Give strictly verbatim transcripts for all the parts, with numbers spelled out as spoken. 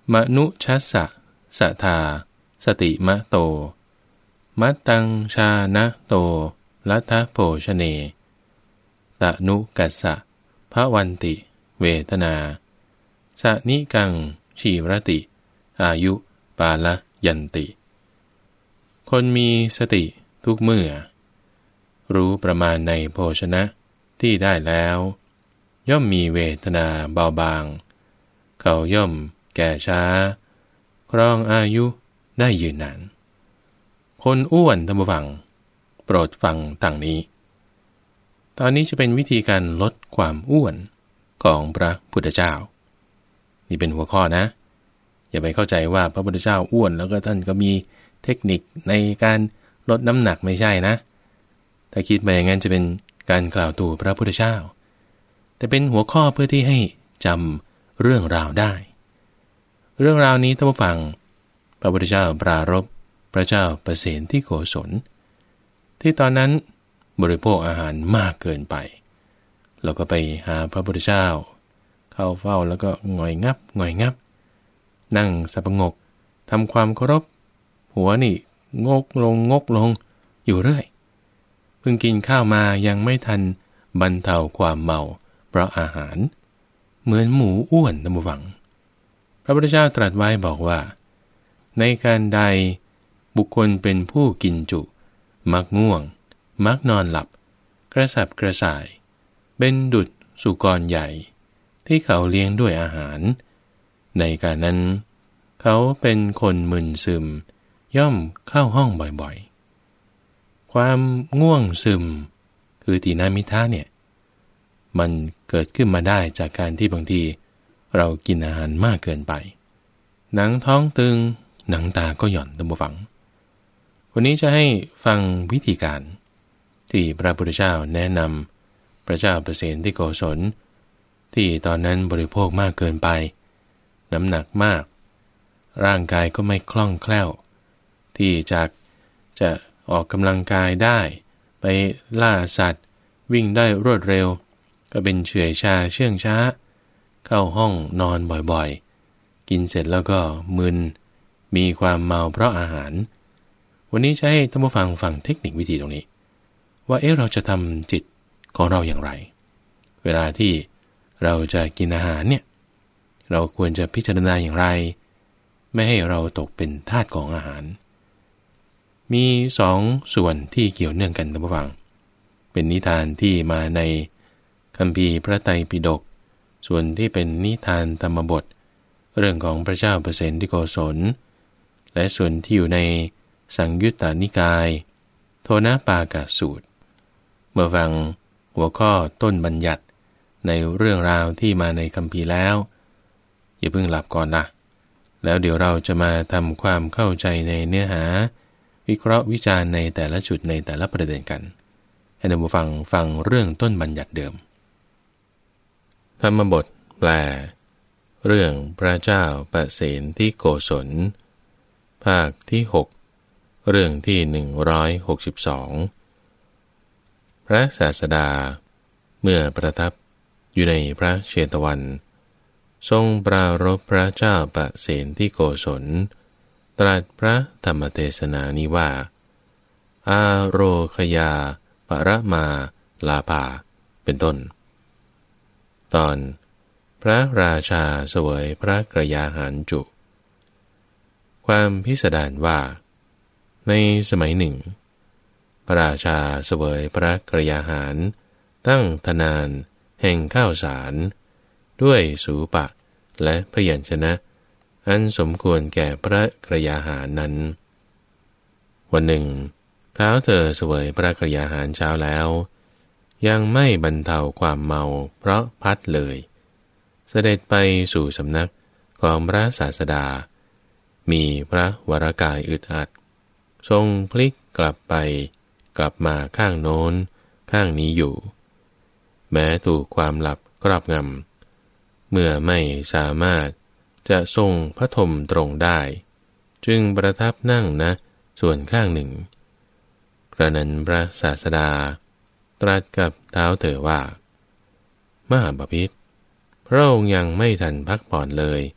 มนุชัสสะสะทาสติมะโตมัตตังชานะโตลัทธโภชเนตะนุกัสสะภวันติเวทนาสะนิกังชีรติอายุปาลยันติคนมีสติทุกเมื่อรู้ประมาณในโภชนะที่ได้แล้วย่อมมีเวทนาเบาบางเขาย่อมแก่ช้าครองอายุได้ยืนนานคนอ้วนท่านผู้ฟังโปรดฟังดังนี้ตอนนี้จะเป็นวิธีการลดความอ้วนของพระพุทธเจ้านี่เป็นหัวข้อนะอย่าไปเข้าใจว่าพระพุทธเจ้าอ้วนแล้วก็ท่านก็มีเทคนิคในการลดน้ำหนักไม่ใช่นะถ้าคิดไปอย่างนั้นจะเป็นการกล่าวตู่พระพุทธเจ้าแต่เป็นหัวข้อเพื่อที่ให้จำเรื่องราวได้เรื่องราวนี้ท่านผู้ฟังพระพุทธเจ้าปรารภพระเจ้าประเสนที่โกศลที่ตอนนั้นบริโภคอาหารมากเกินไปแล้วก็ไปหาพระพุทธเจ้าเข้าเฝ้าแล้วก็หงอยงับหงอยงับนั่งสับประงกทำความเคารพหัวนี่งกลงงกลงอยู่เรื่อยเพิ่งกินข้าวมายังไม่ทันบรรเทาความเมาเพราะอาหารเหมือนหมูอ้วนท่านผู้ฟังพระพุทธเจ้าตรัสไว้บอกว่าในการใดบุคคลเป็นผู้กินจุมักง่วงมักนอนหลับกระสับกระส่ายเป็นดุจสุกรใหญ่ที่เขาเลี้ยงด้วยอาหารในการนั้นเขาเป็นคนมึนซึมย่อมเข้าห้องบ่อยๆความง่วงซึมคือตีนามิทะเนี่ยมันเกิดขึ้นมาได้จากการที่บางทีเรากินอาหารมากเกินไปหนังท้องตึงหนังตาก็หย่อนท่านผู้ฟังวันนี้จะให้ฟังวิธีการที่พระพุทธเจ้าแนะนำพระเจ้าประเสนที่โกศลที่ตอนนั้นบริโภคมากเกินไปน้ำหนักมากร่างกายก็ไม่คล่องแคล่วที่จะจะออกกำลังกายได้ไปล่าสัตว์วิ่งได้รวดเร็วก็เป็นเฉื่อยชาเชื่องช้าเข้าห้องนอนบ่อยๆกินเสร็จแล้วก็มึนมีความเมาเพราะอาหารวันนี้จะให้ท่านผู้ฟังฟังเทคนิควิธีตรงนี้ว่าเอ๊ะเราจะทำจิตของเราอย่างไรเวลาที่เราจะกินอาหารเนี่ยเราควรจะพิจารณาอย่างไรไม่ให้เราตกเป็นทาสของอาหารมีสองส่วนที่เกี่ยวเนื่องกันท่านผู้ฟังเป็นนิทานที่มาในคัมภีร์พระไตรปิฎกส่วนที่เป็นนิทานธรรมบทเรื่องของพระเจ้าประเสนที่โกศลและส่วนที่อยู่ในสังยุตตนิกายโทนปากสูตรเมื่อฟังหัวข้อต้นบัญญัติในเรื่องราวที่มาในคัมภีร์แล้วอย่าเพิ่งหลับก่อนนะแล้วเดี๋ยวเราจะมาทำความเข้าใจในเนื้อหาวิเคราะห์วิจารณ์ในแต่ละจุดในแต่ละประเด็นกันให้ท่านผู้ฟังฟังเรื่องต้นบัญญัติเดิมธรรมบทแปลเรื่องพระเจ้าประเสนที่โกศลภาคที่หกเรื่องที่หนึ่งร้อยหกสิบสองพระศาสดาเมื่อประทับอยู่ในพระเชตวันทรงปรารภพระเจ้าประเสนที่โกศลตรัสพระธรรมเทศนานี้ว่าอาโรคยาปรมาลาภาเป็นต้นตอนพระราชาเสวยพระกยาหารจุความพิสดารว่าในสมัยหนึ่งพระราชาเสวยพระกยาหารตั้งธนานแห่งข้าวสารด้วยสูปะและพยัญชนะอันสมควรแก่พระกยาหารนั้นวันหนึ่งเท้าเธอเสวยพระกยาหารเช้าแล้วยังไม่บรรเทาความเมาเพราะพัดเลยเสด็จไปสู่สำนักของพระศาสดามีพระวรากายอึดอัดทรงพลิกกลับไปกลับมาข้างโน้นข้างนี้อยู่แม้ถูกความหลับครอบงำเมื่อไม่สามารถจะทรงพระทมตรงได้จึงประทับนั่งนะส่วนข้างหนึ่งกระนั้นพระศาสดาตรัสกับเท้าเธอว่ามหาบพิตรพระองค์ยังไม่ทันพักผ่อนเลย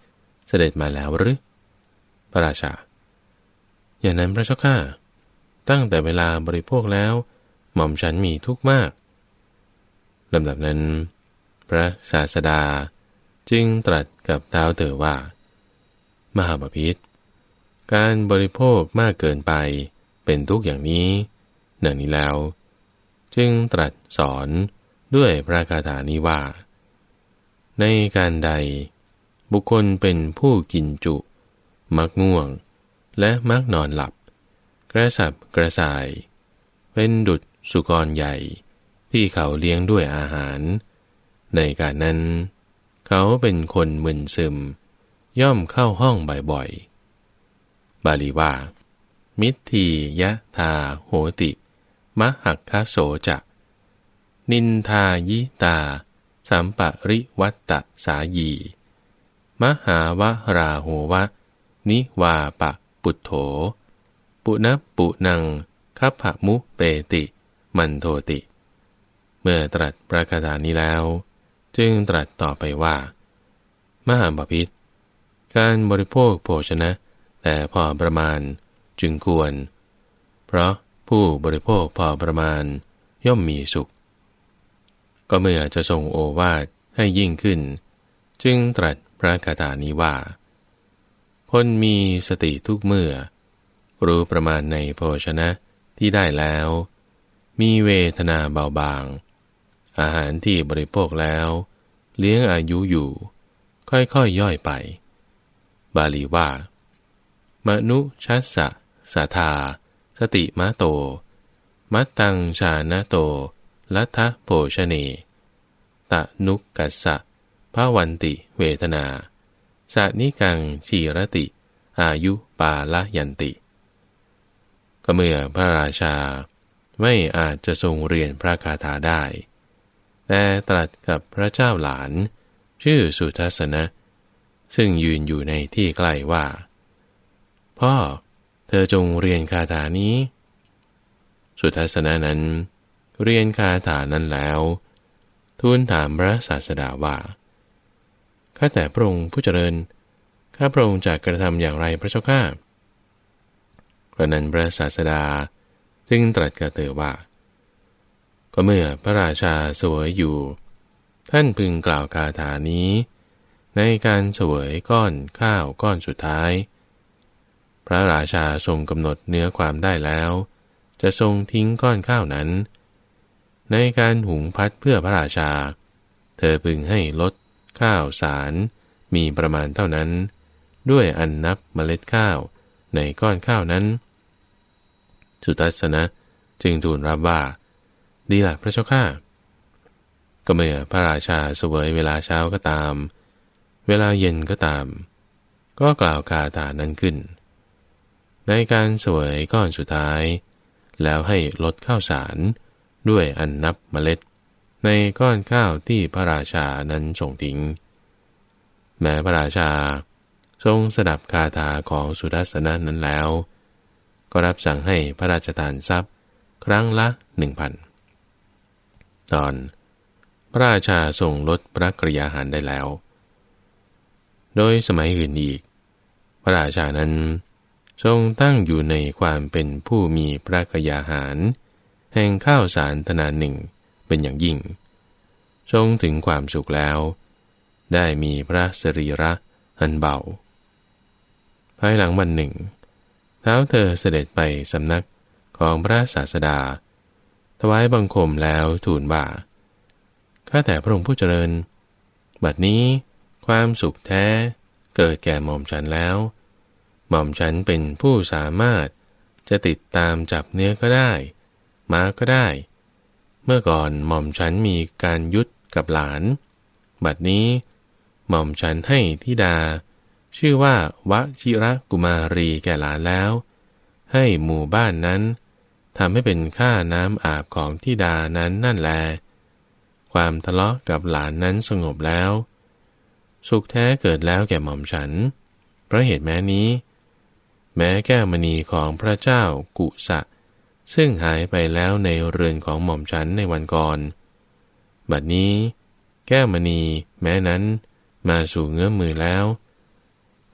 เสด็จมาแล้วหรือพระราชาอย่างนั้นพระเจ้าข้าตั้งแต่เวลาบริโภคแล้วหม่อมฉันมีทุกข์มากลำดับนั้นพระศาสดาจึงตรัสกับท้าวเต๋อว่ามหาบพิตรการบริโภคมากเกินไปเป็นทุกข์อย่างนี้ดังนี้แล้วจึงตรัสสอนด้วยพระคาถานี้ว่าในการใดบุคคลเป็นผู้กินจุมักง่วงและมักนอนหลับกระสับกระส่ายเป็นดุจสุกรใหญ่ที่เขาเลี้ยงด้วยอาหารในการนั้นเขาเป็นคนมึนซึมย่อมเข้าห้องบ่อยๆบาลีว่ามิทธียะทาโหติมหักคะโสจะนินทายิตาสัมปริวัตตสายีมหาวะราโหวะนิวาปะปุถโธปุณปุนังคัพพมุเปติมันโทติเมื่อตรัสพระคาถานี้แล้วจึงตรัสต่อไปว่ามหาบพิตรการบริโภคโภชนะแต่พอประมาณจึงควรเพราะผู้บริโภคพอประมาณย่อมมีสุขก็เมื่อจะทรงโอวาทให้ยิ่งขึ้นจึงตรัสพระคาถานี้ว่าคนมีสติทุกเมื่อรู้ประมาณในโภชนะที่ได้แล้วมีเวทนาเบาบางอาหารที่บริโภคแล้วเลี้ยงอายุอยู่ค่อยๆ ย, ย่อยไปบาลีว่ามนุชัสสะสาธาสติมะโตมัตตังชานะโตลัทธโภชเนตะนุกัสสะภวันติเวทนาสานิกังชีรติอายุปาละยันติก็เมื่อพระราชาไม่อาจจะทรงเรียนพระคาถาได้แต่ตรัสกับพระเจ้าหลานชื่อสุทัสสนะซึ่งยืนอยู่ในที่ใกล้ว่าพ่อเธอจงเรียนคาถานี้สุทัสสนะนั้นเรียนคาถานั้นแล้วทูลถามพระศาสดาว่าข้าแต่พระองค์ผู้เจริญข้าพระองค์จะกระทำอย่างไรพระเจ้าข้ากระนั้นพระศาสดาจึงตรัสกับเธอว่าก็เมื่อพระราชาเสวยอยู่ท่านพึงกล่าวคาถานี้ในการเสวยก้อนข้าวก้อนสุดท้ายพระราชาทรงกำหนดเนื้อความได้แล้วจะทรงทิ้งก้อนข้าวนั้นในการหุงพัดเพื่อพระราชาเธอพึงให้ลดข้าวสารมีประมาณเท่านั้นด้วยอันนับเมล็ดข้าวในก้อนข้าวนั้นสุทัสสนะจึงทูลรับว่าดีล่ะพระเจ้าข้าก็เมื่อพระราชาเสวยเวลาเช้าก็ตามเวลาเย็นก็ตามก็กล่าวคาถานั้นขึ้นในการเสวยก้อนสุดท้ายแล้วให้ลดข้าวสารด้วยอันนับเมล็ดในก้อนข้าวที่พระราชานั้นทรงทิ้งแม้พระราชาทรงสดับคาถาของสุทัสสนะนั้นแล้วก็รับสั่งให้พระราชทานทรัพย์ครั้งละหนึ่งพันตอนพระราชาทรงลดพระกยาหารได้แล้วโดยสมัยอื่นอีกพระราชานั้นทรงตั้งอยู่ในความเป็นผู้มีพระกยาหารแห่งข้าวสารธนาหนึ่งเป็นอย่างยิ่งทรงถึงความสุขแล้วได้มีพระสรีระอันเบาภายหลังวันหนึ่งท้าวเธอเสด็จไปสำนักของพระศาสดาถวายบังคมแล้วทูลว่าข้าแต่พระองค์ผู้เจริญบัดนี้ความสุขแท้เกิดแก่หม่อมฉันแล้วหม่อมฉันเป็นผู้สามารถจะติดตามจับเนื้อก็ได้ม้าก็ได้เมื่อก่อนหม่อมฉันมีการยุทธกับหลานบัดนี้หม่อมฉันให้ธิดาชื่อว่าวชิรกุมารีแก่หลานแล้วให้หมู่บ้านนั้นทำให้เป็นค่าน้ำอาบของธิดานั้นนั่นแลความทะเลาะกับหลานนั้นสงบแล้วสุขแท้เกิดแล้วแก่หม่อมฉันเพราะเหตุแม้นี้แม้แก้วมณีของพระเจ้ากุสะซึ่งหายไปแล้วในเรือนของหม่อมฉันในวันก่อนบัดนี้แก้วมณีแม้นั้นมาสู่เงื้อมมือแล้ว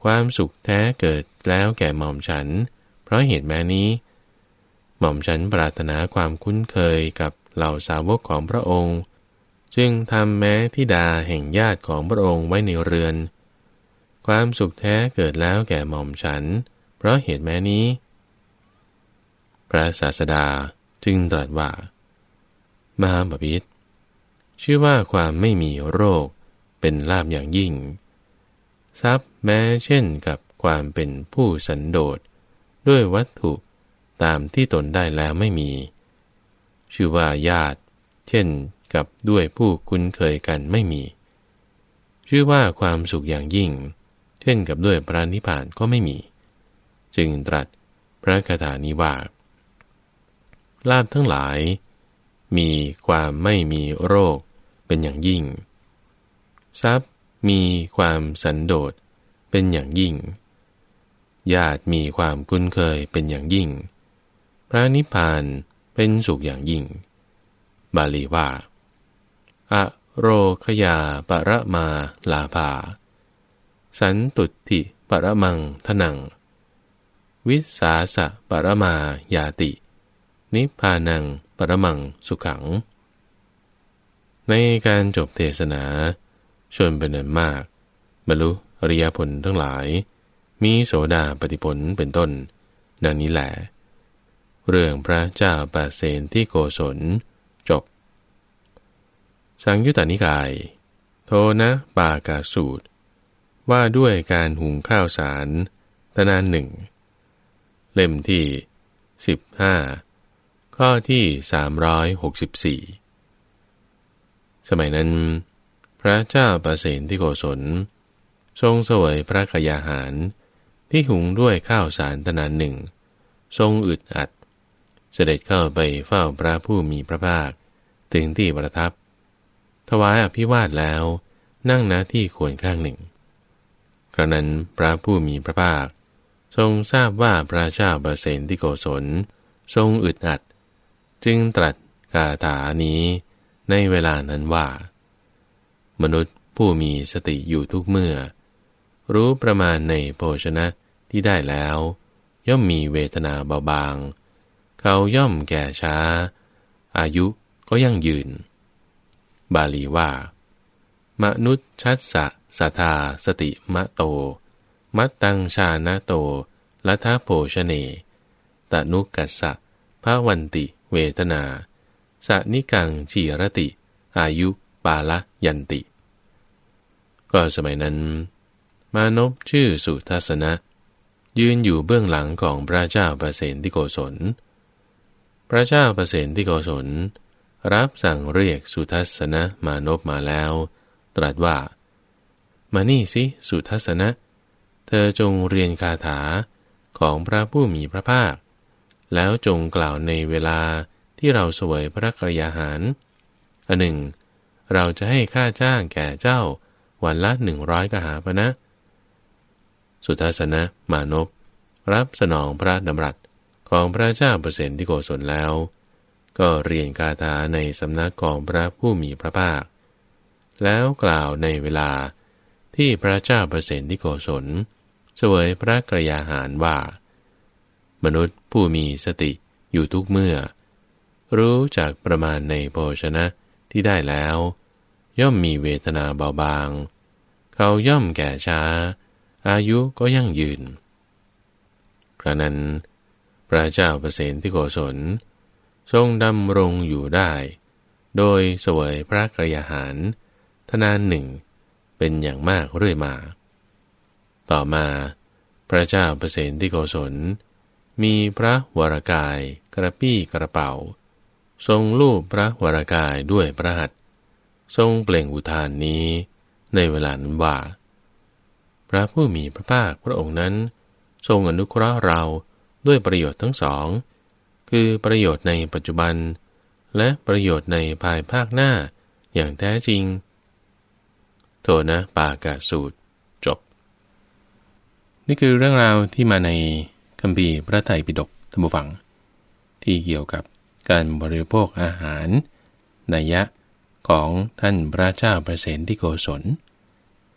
ความสุขแท้เกิดแล้วแก่หม่อมฉันเพราะเหตุแม้นี้หม่อมฉันปรารถนาความคุ้นเคยกับเหล่าสาวกของพระองค์จึงทำแม้ธิดาแห่งญาติของพระองค์ไว้ในเรือนความสุขแท้เกิดแล้วแก่หม่อมฉันเพราะเหตุแม้นี้พระศาสดาจึงตรัสว่ามหาบพิตรชื่อว่าความไม่มีโรคเป็นลาภอย่างยิ่งทรัพย์แม้เช่นกับความเป็นผู้สันโดษด้วยวัตถุตามที่ตนได้แล้วไม่มีชื่อว่าญาติเช่นกับด้วยผู้คุ้นเคยกันไม่มีชื่อว่าความสุขอย่างยิ่งเช่นกับด้วยพระนิพพานก็ไม่มีจึงตรัสพระคาถานี้ว่าลาภทั้งหลายมีความไม่มีโรคเป็นอย่างยิ่งทรัพย์มีความสันโดษเป็นอย่างยิ่งญาติมีความคุ้นเคยเป็นอย่างยิ่งพระนิพพานเป็นสุขอย่างยิ่งบาลีว่าอโรคยาปรมาลาภาสันตุติปรมังทนังวิสาสะปรมายาตินิพพานังปรมังสุขังในการจบเทศนาชนเป็นอันมากบรรลุอริยผลทั้งหลายมีโสดาปัตติผลเป็นต้นดังนี้แหละเรื่องพระเจ้าปเสนที่โกศลจบสังยุตตนิกายโทนะปากาสูตรว่าด้วยการหุงข้าวสารตนานหนึ่งเล่มที่สิบห้าข้อที่สามร้อยหกสิบสี่สมัยนั้นพระเจ้าปเสนที่โกศลทรงเสวยพระกยาหารที่หุงด้วยข้าวสารตนานหนึ่งทรงอึดอัดเสด็จเข้าไปเฝ้าพระผู้มีพระภาคถึงที่ประทับถวายอภิวาทแล้วนั่งณที่ควรข้างหนึ่งครั้งนั้นพระผู้มีพระภาคทรงทราบว่าพระเจ้าปเสนที่โกศลทรงอึดอัดจึงตรัสคาถานี้ในเวลานั้นว่ามนุษย์ผู้มีสติอยู่ทุกเมื่อรู้ประมาณในโภชนะที่ได้แล้วย่อมมีเวทนาเบาบางเขาย่อมแก่ช้าอายุก็ยั่งยืนบาลีว่ามนุษย์ชัสสะสัทธาสติมะโตมัตตังชานะโตลัทธโภชเนตนุกัสสะภวันติเวทนาสนิกังจีรติอายุปาละยันติก็สมัยนั้นมานพชื่อสุทัสสนะยืนอยู่เบื้องหลังของพระเจ้าปเสนที่โกศลพระเจ้าปเสนที่โกศลรับสั่งเรียกสุทัสสนะมานพมาแล้วตรัสว่ามานี่สิสุทัสสนะเธอจงเรียนคาถาของพระผู้มีพระภาคแล้วจงกล่าวในเวลาที่เราเสวยพระกยาหารอันหนึ่งเราจะให้ค่าจ้างแก่เจ้าวันละหนึ่งร้อยกหาปณะสุทัสสนะมานพรับสนองพระดำรัสของพระเจ้าปเสนที่โกศลแล้วก็เรียนคาถาในสำนักของพระผู้มีพระภาคแล้วกล่าวในเวลาที่พระเจ้าปเสนที่โกศลเสวยพระกยาหารว่ามนุษย์ผู้มีสติอยู่ทุกเมื่อรู้จักประมาณในโภชนะที่ได้แล้วย่อมมีเวทนาเบาบางเขาย่อมแก่ช้าอายุก็ยั่งยืนครั้งนั้นพระเจ้าปเสนที่โกศลทรงดำรงอยู่ได้โดยเสวยพระกยาหารทนานหนึ่งเป็นอย่างมากเรื่อยมาต่อมาพระเจ้าปเสนที่โกศลมีพระวรกายกระปี้กระเป๋าทรงลูบพระวรกายด้วยพระหัตถ์ทรงเปล่งอุทานนี้ในเวลานั้นว่าพระผู้มีพระภาคพระองค์นั้นทรงอนุเคราะห์เราด้วยประโยชน์ทั้งสองคือประโยชน์ในปัจจุบันและประโยชน์ในภายภาคหน้าอย่างแท้จริงโทนะปากาสูตรจบนี่คือเรื่องราวที่มาในคัมภีร์พระไตรปิฎกธรรมฟังที่เกี่ยวกับการบริโภคอาหารนัยยะของท่านพระเจ้าปเสนที่โกศล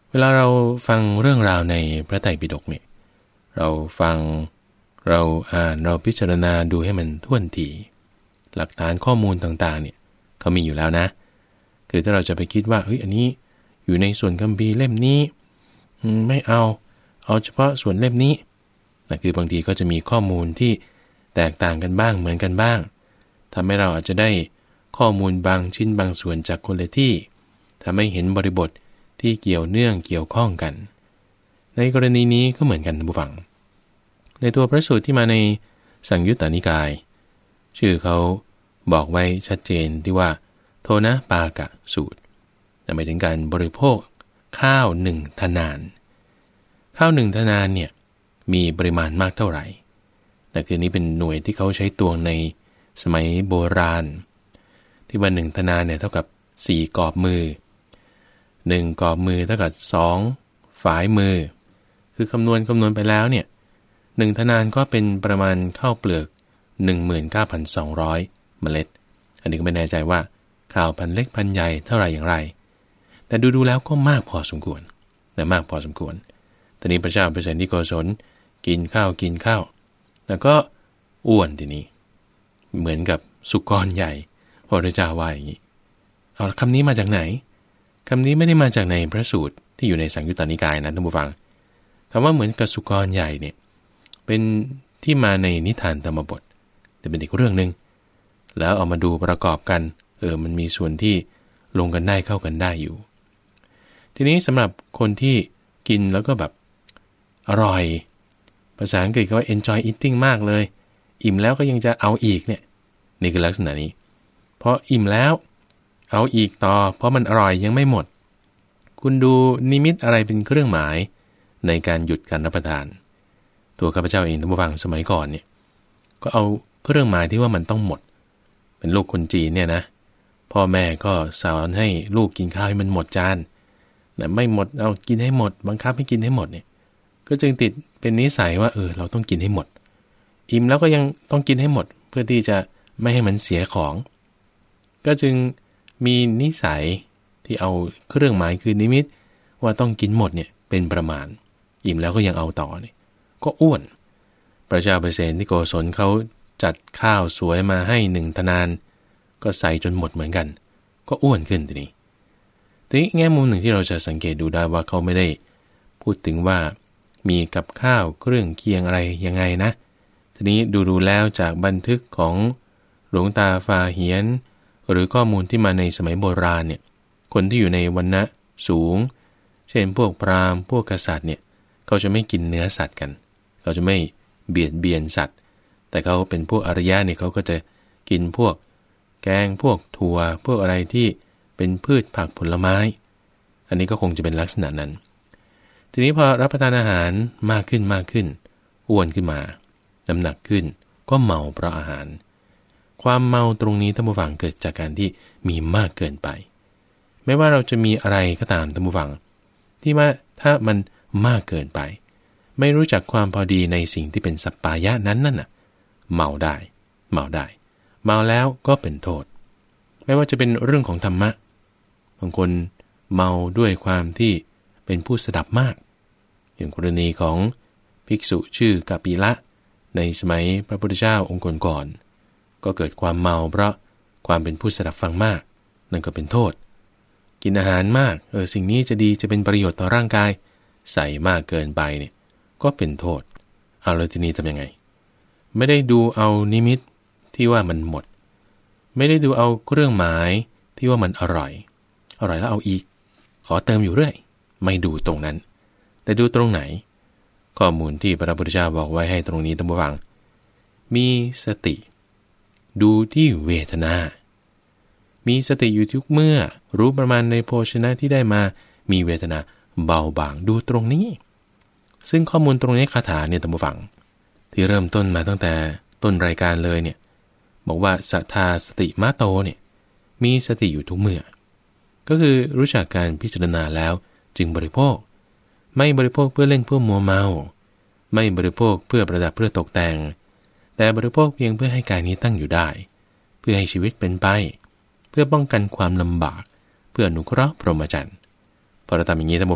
เวลาเราฟังเรื่องราวในพระไตรปิฎกเนี่ยเราฟังเราอ่านเราพิจารณาดูให้มันถ้วนถี่หลักฐานข้อมูลต่างๆเนี่ยเขามีอยู่แล้วนะคือถ้าเราจะไปคิดว่าเฮ้ยอันนี้อยู่ในส่วนคัมภีร์เล่มนี้ไม่เอาเอาเฉพาะส่วนเล่มนี้นะคือบางทีก็จะมีข้อมูลที่แตกต่างกันบ้างเหมือนกันบ้างทำให้เราอาจจะได้ข้อมูลบางชิ้นบางส่วนจากคนละที่ทำให้เห็นบริบทที่เกี่ยวเนื่องเกี่ยวข้องกันในกรณีนี้ก็เหมือนกันท่านผู้ฟังในตัวพระสูตรที่มาในสังยุตตนิกายชื่อเขาบอกไว้ชัดเจนที่ว่าโทนะปากะสูตรหมายถึงการบริโภคข้าวหนึ่งทนานข้าวหนึ่งทนานเนี่ยมีปริมาณมากเท่าไหร่แต่คือนี้เป็นหน่วยที่เขาใช้ตวงในสมัยโบราณที่ว่าหนึ่งทนานเนี่ยเท่ากับสี่กอบมือหนึ่งกอบมือเท่ากับสองฝ่ายมือคือคำนวณคำนวณไปแล้วเนี่ยหนึ่งทนานก็เป็นประมาณข้าวเปลือก หนึ่งหมื่นเก้าพันสองร้อย เมล็ดอันนี้ก็ไม่แน่ใจว่าข้าวพันเล็กพันใหญ่เท่าไหร่อย่างไรแต่ดูๆแล้วก็มากพอสมควรแต่มากพอสมควรตอนนี้พระเจ้าเปรตที่โกศลกินข้าวกินข้าวแล้วก็อ้วนทีนี้เหมือนกับสุกรใหญ่พระเจ้าว่าอย่างนี้เอาคำนี้มาจากไหนคำนี้ไม่ได้มาจากในพระสูตรที่อยู่ในสังยุตตนิกายนะท่านผู้ฟังคำว่าเหมือนกับสุกรใหญ่เนี่ยเป็นที่มาในนิทานธรรมบทแต่เป็นอีกเรื่องนึงแล้วเอามาดูประกอบกันเออมันมีส่วนที่ลงกันได้เข้ากันได้อยู่ทีนี้สำหรับคนที่กินแล้วก็แบบอร่อยภาษาอังกฤษก็ว่า enjoy eating มากเลยอิ่มแล้วก็ยังจะเอาอีกเนี่ยนี่คือลักษณะนี้พออิ่มแล้วเอาอีกต่อเพราะมันอร่อยยังไม่หมดคุณดูนิมิตอะไรเป็นเครื่องหมายในการหยุดการรับประทานตัวข้าพเจ้าเองท่านผู้ฟังสมัยก่อนเนี่ยก็เอาเครื่องหมายที่ว่ามันต้องหมดเป็นลูกคนจีนเนี่ยนะพ่อแม่ก็สอนให้ลูกกินข้าวให้มันหมดจานแต่ไม่หมดเอากินให้หมดบังคับให้กินให้หมดเนี่ยก็จึงติดเป็นนิสัยว่าเออเราต้องกินให้หมดอิ่มแล้วก็ยังต้องกินให้หมดเพื่อที่จะไม่ให้มันเสียของก็จึงมีนิสัยที่เอาเครื่องหมายคือนิมิตว่าต้องกินหมดเนี่ยเป็นประมาณอิ่มแล้วก็ยังเอาต่อเนี่ยก็อ้วนพระเจ้าเปรตที่โกศลเขาจัดข้าวสวยมาให้หนึ่งทนานก็ใส่จนหมดเหมือนกันก็อ้วนขึ้นทีนี้ทีนี้แง่มุมหนึ่งที่เราจะสังเกตดูได้ว่าเขาไม่ได้พูดถึงว่ามีกับข้าวเครื่องเคียงอะไรยังไงนะทีนี้ดูๆแล้วจากบันทึกของหลวงตาฟาเหียนหรือข้อมูลที่มาในสมัยโบราณเนี่ยคนที่อยู่ในวรรณะสูงเช่นพวกพราหมณ์พวกกษัตริย์เนี่ยเขาจะไม่กินเนื้อสัตว์กันเขาจะไม่เบียดเบียนสัตว์แต่เขาเป็นพวกอริยะเนี่ยเขาก็จะกินพวกแกงพวกถั่วพวกอะไรที่เป็นพืชผักผลไม้อันนี้ก็คงจะเป็นลักษณะนั้นทีนี้พอรับประทานอาหารมากขึ้นมากขึ้นอ้วนขึ้นมาน้ำหนักขึ้นก็เมาเพราะอาหารความเมาตรงนี้ท่านผู้ฟังเกิดจากการที่มีมากเกินไปไม่ว่าเราจะมีอะไรก็ตามท่านผู้ฟังที่ว่าถ้ามันมากเกินไปไม่รู้จักความพอดีในสิ่งที่เป็นสัปปายะนั้นนั่นน่ะเมาได้เมาได้เมาแล้วก็เป็นโทษไม่ว่าจะเป็นเรื่องของธรรมะบางคนเมาด้วยความที่เป็นผู้สดับมากอย่างกรณีของภิกษุชื่อกัปปิละในสมัยพระพุทธเจ้าองค์ก่อนๆก็เกิดความเมาเพราะความเป็นผู้สดับฟังมากนั่นก็เป็นโทษกินอาหารมากเออสิ่งนี้จะดีจะเป็นประโยชน์ต่อร่างกายใส่มากเกินไปเนี่ยก็เป็นโทษเอาแล้วทีนี้ทำยังไงไม่ได้ดูเอานิมิตที่ว่ามันหมดไม่ได้ดูเอาเครื่องหมายที่ว่ามันอร่อยอร่อยแล้วเอาอีกขอเติมอยู่เรื่อยไม่ดูตรงนั้นแต่ดูตรงไหนข้อมูลที่พระพุทธเจ้าบอกไว้ให้ตรงนี้ท่านผู้ฟังมีสติดูที่เวทนามีสติอยู่ทุกเมื่อรู้ประมาณในโภชนะที่ได้มามีเวทนาเบาบางดูตรงนี้ซึ่งข้อมูลตรงนี้คาถาเนี่ยท่านผู้ฟังที่เริ่มต้นมาตั้งแต่ต้นรายการเลยเนี่ยบอกว่าสัทธาสติมาโตเนี่ยมีสติอยู่ทุกเมื่อก็คือรู้จักการพิจารณาแล้วจึงบริโภคไม่บริโภคเพื่อเล่นเพื่อมัวเมาไม่บริโภคเพื่อประดับเพื่อตกแต่งแต่บริโภคเพียงเพื่อให้กายนี้ตั้งอยู่ได้เพื่อให้ชีวิตเป็นไปเพื่อป้องกันความลำบากเพื่ออนุเคราะห์พรหมจรรย์พอเราทำอย่างนี้ท่านผู้ฟัง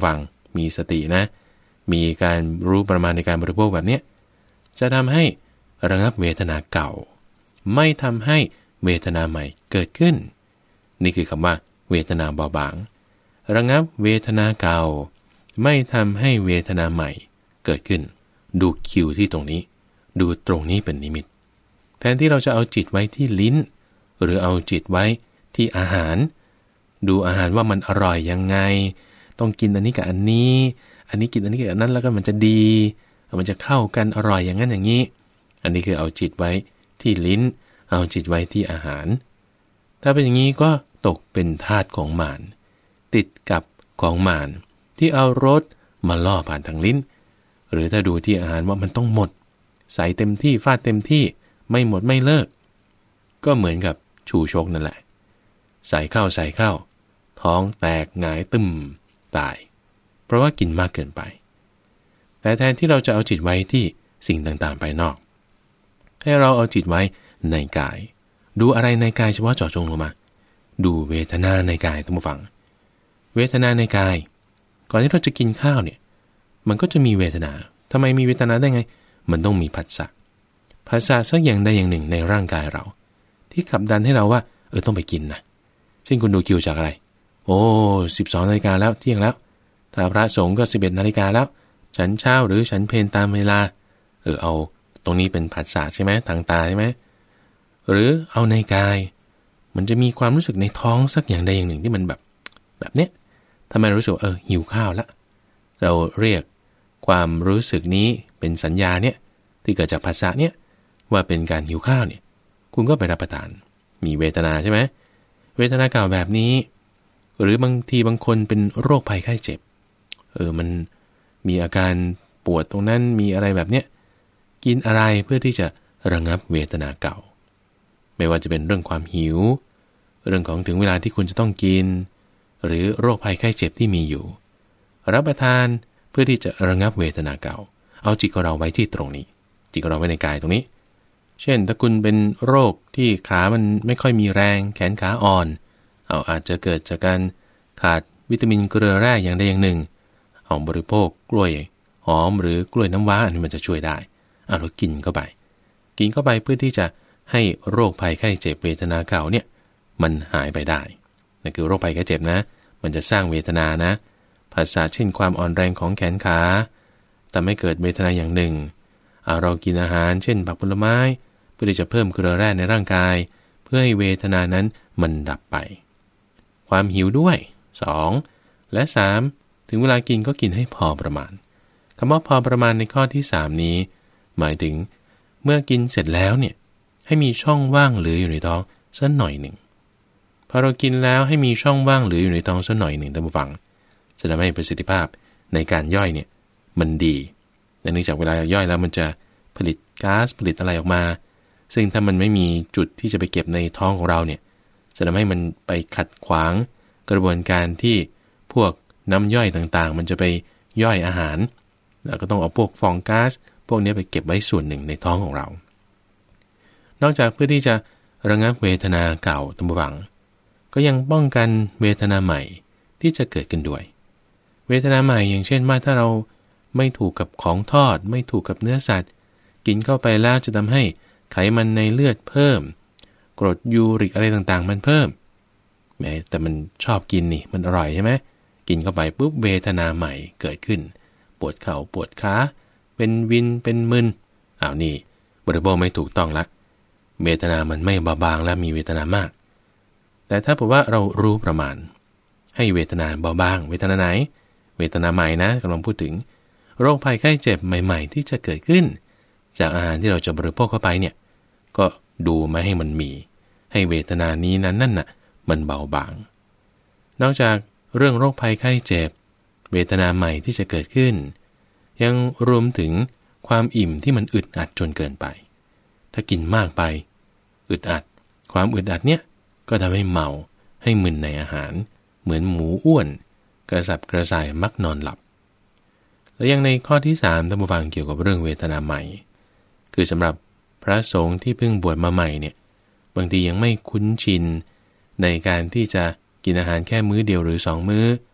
มีสตินะมีการรู้ประมาณในการบริโภคแบบนี้จะทำให้ระงับเวทนาเก่าไม่ทำให้เวทนาใหม่เกิดขึ้นนี่คือคำว่าเวทนาเบาบางระงับเวทนาเก่าไม่ทำให้เวทนาใหม่เกิดขึ้นดูคิวที่ตรงนี้ดูตรงนี้เป็นนิมิตแทนที่เราจะเอาจิตไว้ที่ลิ้นหรือเอาจิตไว้ที่อาหารดูอาหารว่ามันอร่อยยังไงต้องกินอันนี้กับอันนี้อันนี้กินอันนี้กับอันนั้นแล้วก็มันจะดีมันจะเข้ากันอร่อยอย่างนั้นอย่างนี้อันนี้คือเอาจิตไว้ที่ลิ้นเอาจิตไว้ที่อาหารถ้าเป็นอย่างนี้ก็ตกเป็นทาสของมารติดกับของมารที่เอารสมาล่อผ่านทางลิ้นหรือถ้าดูที่อาหารว่ามันต้องหมดใส่เต็มที่ฟาดเต็มที่ไม่หมดไม่เลิกก็เหมือนกับชูชกนั่นแหละใส่เข้าใส่เข้าท้องแตกหงายตึมตายเพราะว่ากินมากเกินไปแต่แทนที่เราจะเอาจิตไว้ที่สิ่งต่างๆภายนอกให้เราเอาจิตไว้ในกายดูอะไรในกายเฉพาะเจาะจงลงมาดูเวทนาในกายท่านผู้ฟังเวทนาในกายก่อนที่เราจะกินข้าวเนี่ยมันก็จะมีเวทนาทำไมมีเวทนาได้ไงมันต้องมีผัสสะผัสสะสักอย่างใดอย่างหนึ่งในร่างกายเราที่ขับดันให้เราว่าเออต้องไปกินนะเช่นคุณดูคิวจากอะไรโอ้สิบสองนาฬิกาแล้วเที่ยงแล้วถ้าพระสงฆ์ก็สิบเอ็ดนาฬิกาแล้วฉันเช้าหรือฉันเพลตามเวลาเออเอาตรงนี้เป็นผัสสะใช่ไหมทางตาใช่ไหมหรือเอาในกายมันจะมีความรู้สึกในท้องสักอย่างใดอย่างหนึ่งที่มันแบบแบบเนี้ยทำไมรู้สึกเออหิวข้าวละเราเรียกความรู้สึกนี้เป็นสัญญาเนี่ยที่เกิดจากภาษาเนี่ยว่าเป็นการหิวข้าวเนี่ยคุณก็ไปรับประทานมีเวทนาใช่ไหมเวทนาเก่าแบบนี้หรือบางทีบางคนเป็นโรคภัยไข้เจ็บเออมันมีอาการปวดตรงนั้นมีอะไรแบบเนี้ยกินอะไรเพื่อที่จะระงับเวทนาเก่าไม่ว่าจะเป็นเรื่องความหิวเรื่องของถึงเวลาที่คุณจะต้องกินหรือโรคภัยไข้เจ็บที่มีอยู่รับประทานเพื่อที่จะระงับเวทนาเก่าเอาจิตของเราไว้ที่ตรงนี้จิตของเราไว้ในกายตรงนี้เช่นถ้าคุณเป็นโรคที่ขามันไม่ค่อยมีแรงแขนขาอ่อนเอาอาจจะเกิดจากการขาดวิตามินเกลือแร่อย่างใดอย่างหนึ่งเอาบริโภคกล้วยหอมหรือกล้วยน้ำว้าอันนี้มันจะช่วยได้เอาเรากินเข้าไปกินเข้าไปเพื่อที่จะให้โรคภัยไข้เจ็บเวทนาเก่าเนี่ยมันหายไปได้นั่นคือโรคภัยไข้เจ็บนะมันจะสร้างเวทนานะภาษาเช่นความอ่อนแรงของแขนขาแต่ไม่เกิดเวทนาอย่างหนึ่งเอาเรากินอาหารเช่นผักผลไม้เพื่อที่จะเพิ่มเกลือแร่ในร่างกายเพื่อให้เวทนานั้นมันดับไปความหิวด้วยสองและสามถึงเวลากินก็กินให้พอประมาณคำว่าพอประมาณในข้อที่สามนี้หมายถึงเมื่อกินเสร็จแล้วเนี่ยให้มีช่องว่างเหลืออยู่ในท้องสักหน่อยหนึ่งพอเรากินแล้วให้มีช่องว่างเหลืออยู่ในท้องสักหน่อยหนึ่งท่านผู้ฟังจะทำให้ประสิทธิภาพในการย่อยเนี่ยมันดีเนื่องจากเวลาย่อยแล้วมันจะผลิตก๊าซผลิตอะไรออกมาซึ่งถ้ามันไม่มีจุดที่จะไปเก็บในท้องของเราเนี่ยจะทำให้มันไปขัดขวางกระบวนการที่พวกน้ำย่อยต่างๆมันจะไปย่อยอาหารแล้วก็ต้องเอาพวกฟองก๊าซพวกนี้ไปเก็บไว้ส่วนหนึ่งในท้องของเรานอกจากเพื่อที่จะระงับเวทนาเก่าท่านผู้ฟังก็ยังป้องกันเวทนาใหม่ที่จะเกิดขึ้นด้วยเวทนาใหม่อย่างเช่นว่าถ้าเราไม่ถูกกับของทอดไม่ถูกกับเนื้อสัตว์กินเข้าไปแล้วจะทำให้ไขมันในเลือดเพิ่มกรดยูริกอะไรต่างๆมันเพิ่มแม้แต่มันชอบกินนี่มันอร่อยใช่ไหมกินเข้าไปปุ๊บเวทนาใหม่เกิดขึ้นปวดเข่าปวดขาเป็นวินเป็นมึนอ้าวนี่บริโภคไม่ถูกต้องละเวทนามันไม่เบาบางและมีเวทนามากแต่ถ้าบอกว่าเรารู้ประมาณให้เวทนาเบาบางเวทนาไหนเวทนาใหม่นะกำลังพูดถึงโรคภัยไข้เจ็บใหม่ๆที่จะเกิดขึ้นจากอาหารที่เราจะบริโภคเข้าไปเนี่ยก็ดูไม่ให้มันมีให้เวทนานี้นั้นนั่นน่ะมันเบาบางนอกจากเรื่องโรคภัยไข้เจ็บเวทนาใหม่ที่จะเกิดขึ้นยังรวมถึงความอิ่มที่มันอึดอัดจนเกินไปถ้ากินมากไปอึดอัดความอึดอัดเนี่ยก็ทำให้เมาให้มึนในอาหารเหมือนหมูอ้วนกระสับกระส่ายมักนอนหลับและยังในข้อที่สามท่านผู้ฟังเกี่ยวกับเรื่องเวทนาใหม่คือสำหรับพระสงฆ์ที่เพิ่งบวชมาใหม่เนี่ยบางทียังไม่คุ้นชินในการที่จะกินอาหารแค่มื้อเดียวหรือสองมื้อ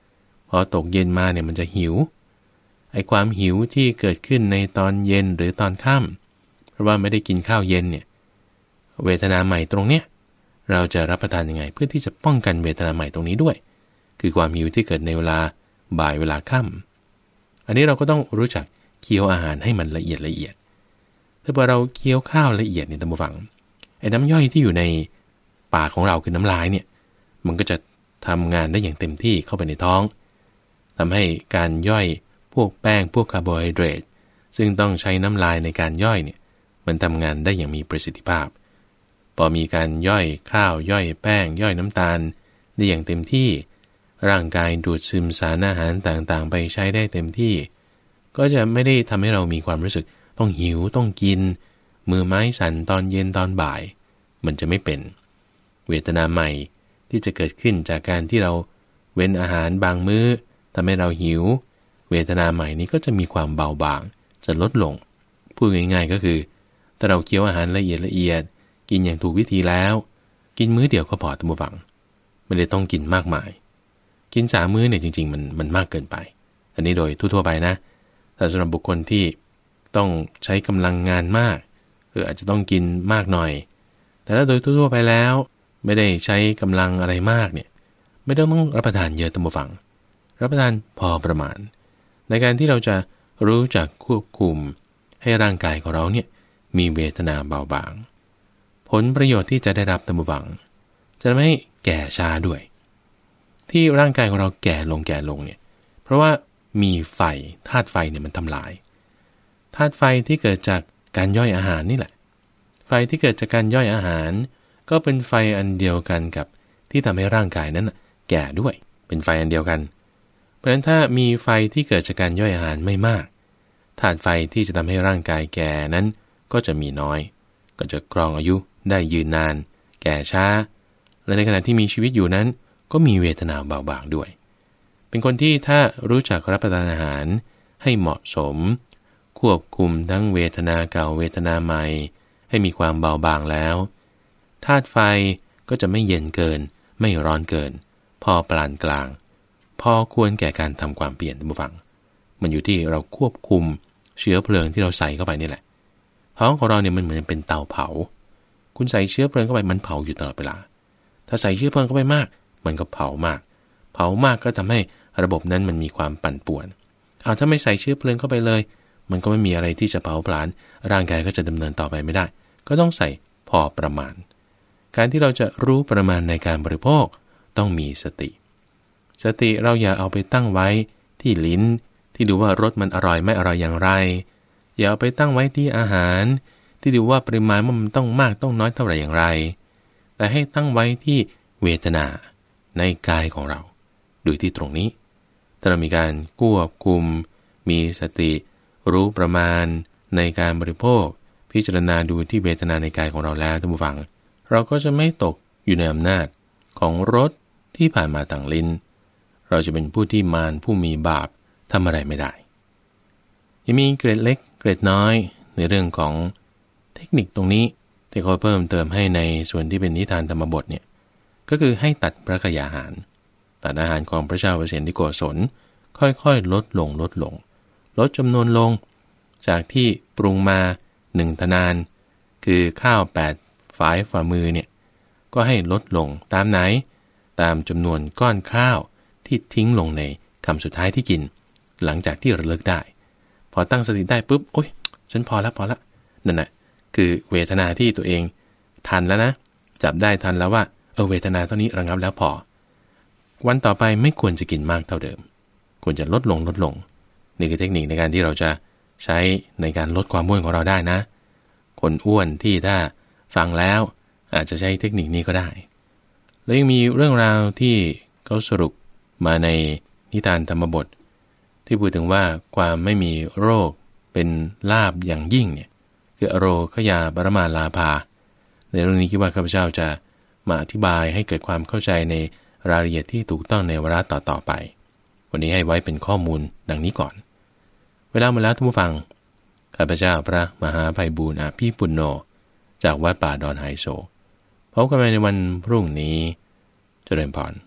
พอตกเย็นมาเนี่ยมันจะหิวไอ้ความหิวที่เกิดขึ้นในตอนเย็นหรือตอนค่ำเพราะว่าไม่ได้กินข้าวเย็นเนี่ยเวทนาใหม่ตรงเนี้ยเราจะรับประทานยังไงเพื่อที่จะป้องกันเวทนาใหม่ตรงนี้ด้วยคือความหิวที่เกิดในเวลาบ่ายเวลาค่ำอันนี้เราก็ต้องรู้จักเคี้ยวอาหารให้มันละเอียดละเอียดถ้าพอเราเคี้ยวข้าวละเอียดเนี่ยท่านผู้ฟังไอ้น้ำย่อยที่อยู่ในปากของเราคือน้ำลายเนี่ยมันก็จะทำงานได้อย่างเต็มที่เข้าไปในท้องทำให้การย่อยพวกแป้งพวกคาร์โบไฮเดรตซึ่งต้องใช้น้ำลายในการย่อยเนี่ยมันทำงานได้อย่างมีประสิทธิภาพพอมีการย่อยข้าวย่อยแป้งย่อยน้ำตาลได้อย่างเต็มที่ร่างกายดูดซึมสารอาหารต่างๆไปใช้ได้เต็มที่ก็จะไม่ได้ทำให้เรามีความรู้สึกต้องหิวต้องกินมือไม้สั่นตอนเย็นตอนบ่ายมันจะไม่เป็นเวทนาใหม่ที่จะเกิดขึ้นจากการที่เราเว้นอาหารบางมื้อทำให้เราหิวเวทนาใหม่นี้ก็จะมีความเบาบางจะลดลงพูดง่ายๆก็คือถ้าเราเคี้ยวอาหารละเอียดละเอียดกินอย่างถูกวิธีแล้วกินมื้อเดียวก็พอท่านผู้ฟังไม่ได้ต้องกินมากมายกินสามมื้อเนี่ยจริงๆมันมันมากเกินไปอันนี้โดยทั่วๆไปนะแต่สำหรับบุคคลที่ต้องใช้กำลังงานมากคืออาจจะต้องกินมากหน่อยแต่ถ้าโดยทั่วๆไปแล้วไม่ได้ใช้กำลังอะไรมากเนี่ยไม่ต้องต้องรับประทานเยอะท่านผู้ฟังรับประทานพอประมาณในการที่เราจะรู้จักควบคุมให้ร่างกายของเราเนี่ยมีเวทนาเบาบางผลประโยชน์ที่จะได้รับท่านผู้ฟังจะไม่แก่ช้าด้วยที่ร่างกายของเราแก่ลงแก่ลงเนี่ยเพราะว่ามีไฟธาตุไฟเนี่ยมันทำลายธาตุไฟที่เกิดจากการย่อยอาหารนี่แหละไฟที่เกิดจากการย่อยอาหารก็เป็นไฟอันเดียวกันกับที่ทำให้ร่างกายนั้นแก่ด้วยเป็นไฟอันเดียวกันเพราะฉะนั้นถ้ามีไฟที่เกิดจากการย่อยอาหารไม่มากธาตุไฟที่จะทำให้ร่างกายแก่นั้นก็จะมีน้อยก็จะครองอายุได้ยืนนานแก่ช้าและในขณะที่มีชีวิตอยู่นั้นก็มีเวทนาเบาบางด้วยเป็นคนที่ถ้ารู้จักรับประทานอาหารให้เหมาะสมควบคุมทั้งเวทนาเก่าเวทนาใหม่ให้มีความเบาบางแล้วธาตุไฟก็จะไม่เย็นเกินไม่ร้อนเกินพอปานกลางพอควรแก่การทำความเปลี่ยนท่านผู้ฟังมันอยู่ที่เราควบคุมเชื้อเพลิงที่เราใส่เข้าไปนี่แหละท้องของเราเนี่ยมันเหมือนเป็นเตาเผาคุณใส่เชื้อเพลิงเข้าไปมันเผาอยู่ตลอดเวลาถ้าใส่เชื้อเพลิงเข้าไปมากมันก็เผามากเผามากก็ทำให้ระบบนั้นมันมีความปั่นป่วนเอาถ้าไม่ใส่เชื้อเพลิงเข้าไปเลยมันก็ไม่มีอะไรที่จะเผาผลาญร่างกายก็จะดำเนินต่อไปไม่ได้ก็ต้องใส่พอประมาณการที่เราจะรู้ประมาณในการบริโภคต้องมีสติสติเราอย่าเอาไปตั้งไว้ที่ลิ้นที่ดูว่ารสมันอร่อยไม่อร่อยอย่างไรอย่าเอาไปตั้งไว้ที่อาหารที่ดูว่าปริมาณมันต้องมากต้องน้อยเท่าไหร่อย่างไรแต่ให้ตั้งไว้ที่เวทนาในกายของเราดูที่ตรงนี้ถ้าเรามีการควบคุมมีสติรู้ประมาณในการบริโภคพิจารณาดูที่เวทนาในกายของเราแล้วท่านผู้ฟังเราก็จะไม่ตกอยู่ในอำนาจของรสที่ผ่านมาทางลิ้นเราจะเป็นผู้ที่มารผู้มีบาปทำอะไรไม่ได้ยังมีเกร็ดเล็กเกร็ดน้อยในเรื่องของเทคนิคตรงนี้ที่เขาเพิ่มเติมให้ในส่วนที่เป็นนิทานธรรมบทเนี่ยก็คือให้ตัดพระกยาหารตัดอาหารของพระเจ้าเปรตที่โกศลค่อยๆลดลงลดลงลดจำนวนลงจากที่ปรุงมาหนึ่งทนานคือข้าวแปดฝายฝ่ามือเนี่ยก็ให้ลดลงตามไหนตามจำนวนก้อนข้าวที่ทิ้งลงในคำสุดท้ายที่กินหลังจากที่ระลึกได้พอตั้งสติได้ปุ๊บโอ๊ยฉันพอแล้วพอแล้วนั่นแหละคือเวทนาที่ตัวเองทันแล้วนะจับได้ทันแล้วว่าเออเวทนาเท่านี้ระงับแล้วพอวันต่อไปไม่ควรจะกินมากเท่าเดิมควรจะลดลงลดลงนี่คือเทคนิคในการที่เราจะใช้ในการลดความอ้วนของเราได้นะคนอ้วนที่ถ้าฟังแล้วอาจจะใช้เทคนิคนี้ก็ได้แล้วยังมีเรื่องราวที่เขาสรุปมาในนิทานธรรมบทที่พูดถึงว่าความไม่มีโรคเป็นลาภอย่างยิ่งเนี่ยคืออโรคยาปรมาลาภาในเรื่องนี้คิดว่าข้าพเจ้าจะมาอธิบายให้เกิดความเข้าใจในรายละเอียดที่ถูกต้องในวาระต่อๆไปวันนี้ให้ไว้เป็นข้อมูลดังนี้ก่อนเวลามาแล้วท่านผู้ฟังข้าพเจ้าพระมหาไพบูลย์อภิปุณโญจากวัดป่าดอนไฮโซพบกันใหม่ในวันพรุ่งนี้เจริญพร